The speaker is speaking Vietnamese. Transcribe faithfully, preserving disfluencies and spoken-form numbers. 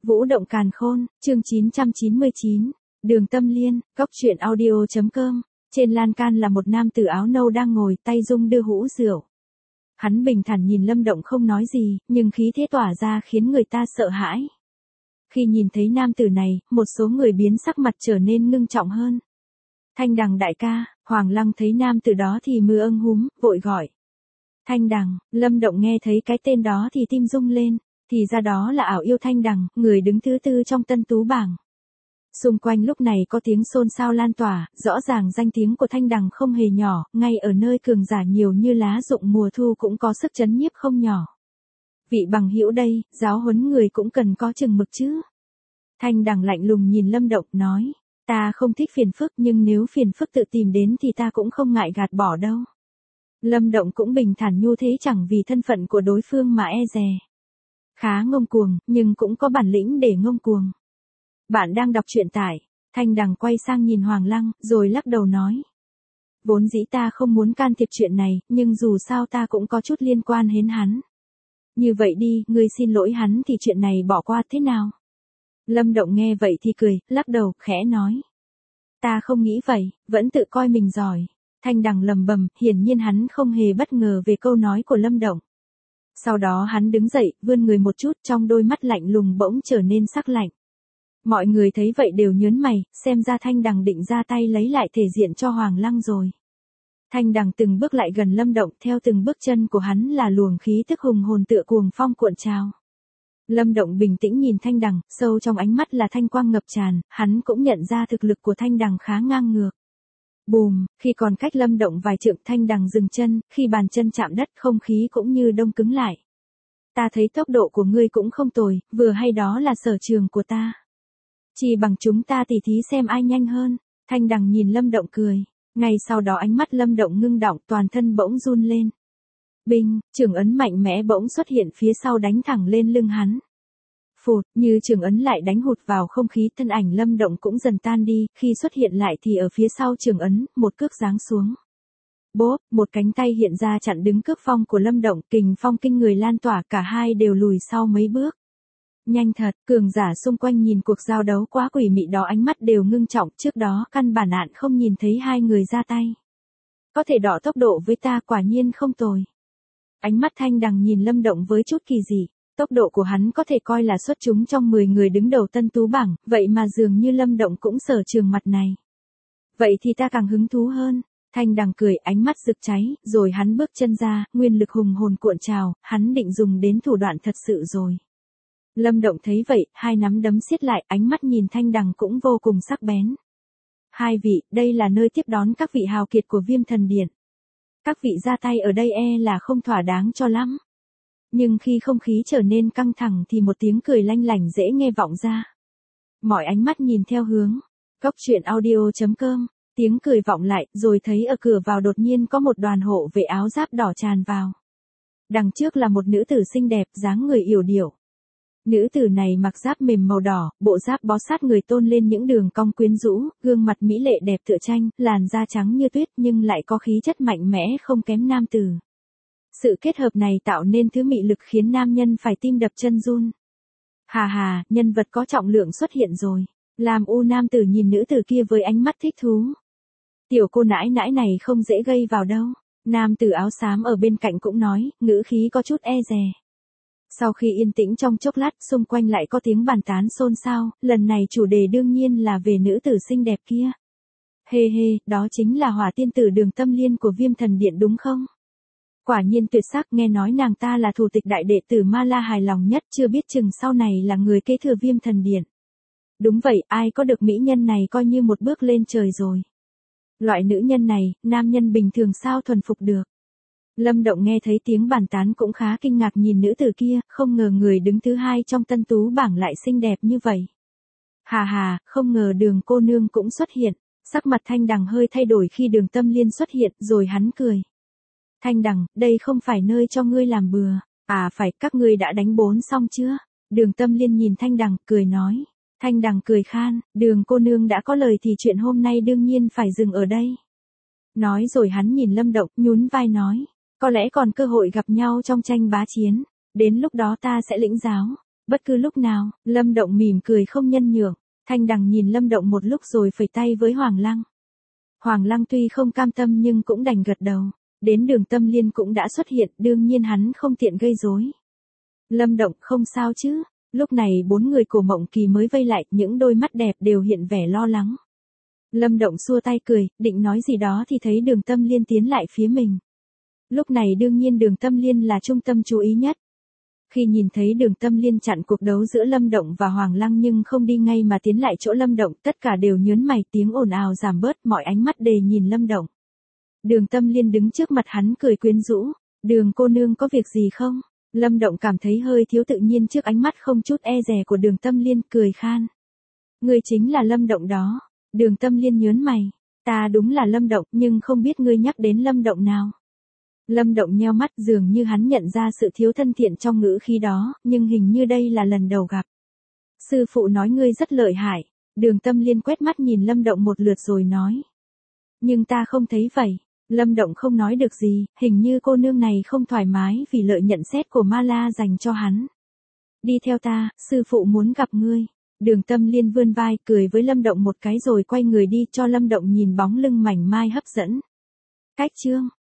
Vũ động càn khôn, chương chín trăm chín mươi chín, Đường Tâm Liên, Cốc truyện audio.com. Trên lan can là một nam tử áo nâu đang ngồi, tay rung đưa hũ rượu. Hắn bình thản nhìn Lâm Động không nói gì, nhưng khí thế tỏa ra khiến người ta sợ hãi. Khi nhìn thấy nam tử này, một số người biến sắc mặt trở nên ngưng trọng hơn. Thanh Đằng đại ca. Hoàng Lăng thấy nam tử đó thì mưa ưng húm, vội gọi. Thanh Đằng. Lâm Động nghe thấy cái tên đó thì tim rung lên, thì ra đó là ảo yêu Thanh Đằng, người đứng thứ tư trong tân tú bảng. Xung quanh lúc này có tiếng xôn xao lan tỏa, rõ ràng danh tiếng của Thanh Đằng không hề nhỏ, ngay ở nơi cường giả nhiều như lá rụng mùa thu cũng có sức chấn nhiếp không nhỏ. Vị bằng hữu đây, giáo huấn người cũng cần có chừng mực chứ. Thanh Đằng lạnh lùng nhìn Lâm Động, nói, ta không thích phiền phức nhưng nếu phiền phức tự tìm đến thì ta cũng không ngại gạt bỏ đâu. Lâm Động cũng bình thản nhu thế, chẳng vì thân phận của đối phương mà e dè. Khá ngông cuồng, nhưng cũng có bản lĩnh để ngông cuồng. Bạn đang đọc truyện tại, Thanh Đằng quay sang nhìn Hoàng Lăng, rồi lắc đầu nói. Vốn dĩ ta không muốn can thiệp chuyện này, nhưng dù sao ta cũng có chút liên quan đến hắn. Như vậy đi, ngươi xin lỗi hắn thì chuyện này bỏ qua thế nào? Lâm Động nghe vậy thì cười, lắc đầu, khẽ nói. Ta không nghĩ vậy, vẫn tự coi mình giỏi. Thanh Đằng lầm bầm, hiển nhiên hắn không hề bất ngờ về câu nói của Lâm Động. Sau đó hắn đứng dậy, vươn người một chút, trong đôi mắt lạnh lùng bỗng trở nên sắc lạnh. Mọi người thấy vậy đều nhớn mày, xem ra Thanh Đằng định ra tay lấy lại thể diện cho Hoàng Lăng rồi. Thanh Đằng từng bước lại gần Lâm Động, theo từng bước chân của hắn là luồng khí tức hùng hồn tựa cuồng phong cuộn trào. Lâm Động bình tĩnh nhìn Thanh Đằng, sâu trong ánh mắt là thanh quang ngập tràn, hắn cũng nhận ra thực lực của Thanh Đằng khá ngang ngược. Bùm, khi còn cách Lâm Động vài trượng, Thanh Đằng dừng chân, khi bàn chân chạm đất không khí cũng như đông cứng lại. Ta thấy tốc độ của ngươi cũng không tồi, vừa hay đó là sở trường của ta. Chỉ bằng chúng ta tỉ thí xem ai nhanh hơn. Thanh Đằng nhìn Lâm Động cười. Ngay sau đó ánh mắt Lâm Động ngưng đọng, toàn thân bỗng run lên. Binh, trường ấn mạnh mẽ bỗng xuất hiện phía sau đánh thẳng lên lưng hắn. Phụt, như trường ấn lại đánh hụt vào không khí, thân ảnh Lâm Động cũng dần tan đi, khi xuất hiện lại thì ở phía sau trường ấn, một cước giáng xuống. Bốp, một cánh tay hiện ra chặn đứng cước phong của Lâm Động, kình phong kinh người lan tỏa, cả hai đều lùi sau mấy bước. Nhanh thật, cường giả xung quanh nhìn cuộc giao đấu quá quỷ mị đó ánh mắt đều ngưng trọng, trước đó căn bản nạn không nhìn thấy hai người ra tay. Có thể đọ tốc độ với ta, quả nhiên không tồi. Ánh mắt Thanh Đằng nhìn Lâm Động với chút kỳ dị, tốc độ của hắn có thể coi là xuất chúng trong mười người đứng đầu tân tú bảng, vậy mà dường như Lâm Động cũng sở trường mặt này. Vậy thì ta càng hứng thú hơn. Thanh Đằng cười, ánh mắt rực cháy, rồi hắn bước chân ra, nguyên lực hùng hồn cuộn trào, hắn định dùng đến thủ đoạn thật sự rồi. Lâm Động thấy vậy, hai nắm đấm siết lại, ánh mắt nhìn Thanh Đằng cũng vô cùng sắc bén. Hai vị, đây là nơi tiếp đón các vị hào kiệt của Viêm Thần Điện. Các vị ra tay ở đây e là không thỏa đáng cho lắm. Nhưng khi không khí trở nên căng thẳng thì một tiếng cười lanh lảnh dễ nghe vọng ra. Mọi ánh mắt nhìn theo hướng Cốc truyện audio.com, tiếng cười vọng lại, rồi thấy ở cửa vào đột nhiên có một đoàn hộ vệ áo giáp đỏ tràn vào. Đằng trước là một nữ tử xinh đẹp, dáng người yểu điệu. Nữ tử này mặc giáp mềm màu đỏ, bộ giáp bó sát người tôn lên những đường cong quyến rũ, gương mặt mỹ lệ đẹp tựa tranh, làn da trắng như tuyết nhưng lại có khí chất mạnh mẽ không kém nam tử. Sự kết hợp này tạo nên thứ mị lực khiến nam nhân phải tim đập chân run. Hà hà, nhân vật có trọng lượng xuất hiện rồi. Làm u nam tử nhìn nữ tử kia với ánh mắt thích thú. Tiểu cô nãi nãi này không dễ gây vào đâu. Nam tử áo xám ở bên cạnh cũng nói, ngữ khí có chút e dè. Sau khi yên tĩnh trong chốc lát, xung quanh lại có tiếng bàn tán xôn xao, lần này chủ đề đương nhiên là về nữ tử xinh đẹp kia. Hê hê, đó chính là Hỏa tiên tử Đường Tâm Liên của Viêm Thần Điện đúng không? Quả nhiên tuyệt sắc, nghe nói nàng ta là thủ tịch đại đệ tử Ma La hài lòng nhất, chưa biết chừng sau này là người kế thừa Viêm Thần Điện. Đúng vậy, ai có được mỹ nhân này coi như một bước lên trời rồi. Loại nữ nhân này, nam nhân bình thường sao thuần phục được. Lâm Động nghe thấy tiếng bàn tán cũng khá kinh ngạc nhìn nữ tử kia, không ngờ người đứng thứ hai trong tân tú bảng lại xinh đẹp như vậy. Hà hà, không ngờ Đường cô nương cũng xuất hiện. Sắc mặt Thanh Đằng hơi thay đổi khi Đường Tâm Liên xuất hiện, rồi hắn cười. Thanh Đằng, đây không phải nơi cho ngươi làm bừa. À phải, các ngươi đã đánh bốn xong chưa? Đường Tâm Liên nhìn Thanh Đằng, cười nói. Thanh Đằng cười khan, Đường cô nương đã có lời thì chuyện hôm nay đương nhiên phải dừng ở đây. Nói rồi hắn nhìn Lâm Động, nhún vai nói. Có lẽ còn cơ hội gặp nhau trong tranh bá chiến. Đến lúc đó ta sẽ lĩnh giáo. Bất cứ lúc nào, Lâm Động mỉm cười không nhân nhượng. Thanh Đằng nhìn Lâm Động một lúc rồi phẩy tay với Hoàng Lăng. Hoàng Lăng tuy không cam tâm nhưng cũng đành gật đầu. Đến Đường Tâm Liên cũng đã xuất hiện, đương nhiên hắn không tiện gây rối. Lâm Động, không sao chứ? Lúc này bốn người của Mộng Kỳ mới vây lại, những đôi mắt đẹp đều hiện vẻ lo lắng. Lâm Động xua tay cười, định nói gì đó thì thấy Đường Tâm Liên tiến lại phía mình. Lúc này đương nhiên Đường Tâm Liên là trung tâm chú ý nhất. Khi nhìn thấy Đường Tâm Liên chặn cuộc đấu giữa Lâm Động và Hoàng Lăng nhưng không đi ngay mà tiến lại chỗ Lâm Động, tất cả đều nhớn mày, tiếng ồn ào giảm bớt, mọi ánh mắt đề nhìn Lâm Động. Đường Tâm Liên đứng trước mặt hắn cười quyến rũ, Đường cô nương có việc gì không? Lâm Động cảm thấy hơi thiếu tự nhiên trước ánh mắt không chút e dè của Đường Tâm Liên, cười khan. Ngươi chính là Lâm Động đó. Đường Tâm Liên nhớn mày, ta đúng là Lâm Động nhưng không biết ngươi nhắc đến Lâm Động nào. Lâm Động nheo mắt, dường như hắn nhận ra sự thiếu thân thiện trong ngữ khí đó, nhưng hình như đây là lần đầu gặp. Sư phụ nói ngươi rất lợi hại. Đường Tâm Liên quét mắt nhìn Lâm Động một lượt rồi nói. Nhưng ta không thấy vậy. Lâm Động không nói được gì, hình như cô nương này không thoải mái vì lời nhận xét của Ma La dành cho hắn. Đi theo ta, sư phụ muốn gặp ngươi. Đường Tâm Liên vươn vai cười với Lâm Động một cái rồi quay người đi, cho Lâm Động nhìn bóng lưng mảnh mai hấp dẫn. Cách chương